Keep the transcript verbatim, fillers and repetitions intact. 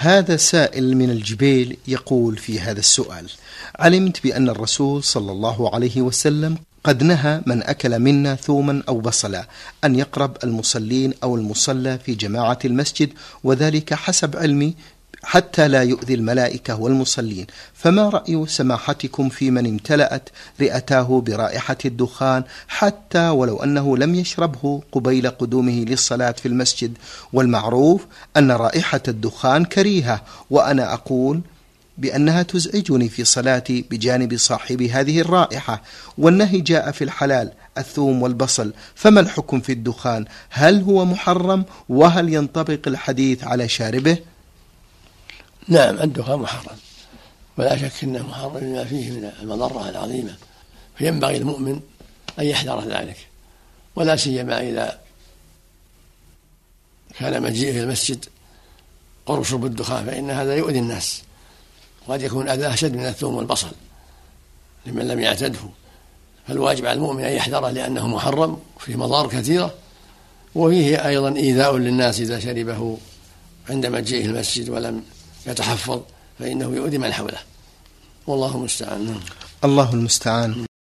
هذا سائل من الجبيل يقول في هذا السؤال: علمت بأن الرسول صلى الله عليه وسلم قد نهى من أكل منا ثوما أو بصلا أن يقرب المصلين أو المصلى في جماعة المسجد، وذلك حسب علمي حتى لا يؤذي الملائكة والمصلين، فما رأي سماحتكم في من امتلأت رئتاه برائحة الدخان حتى ولو أنه لم يشربه قبيل قدومه للصلاة في المسجد؟ والمعروف أن رائحة الدخان كريهة، وأنا أقول بأنها تزعجني في صلاتي بجانب صاحب هذه الرائحة، والنهي جاء في الحلال الثوم والبصل، فما الحكم في الدخان؟ هل هو محرم؟ وهل ينطبق الحديث على شاربه؟ نعم، الدخان محرم، ولا شك أنه محرم لما فيه من المضرة العظيمة، فينبغي المؤمن أن يحذر ذلك، ولا سيما إذا كان مجيء في المسجد قرب شرب الدخان، فإن هذا يؤذي الناس، وقد يكون أذى أشد من الثوم والبصل لمن لم يعتده. فالواجب على المؤمن أن يحذره لأنه محرم فيه مضار كثيرة، وفيه أيضا إيذاء للناس إذا شربه عند مجيئه المسجد ولم يتحفظ، فإنه يؤذي من حوله، والله المستعان. الله المستعان.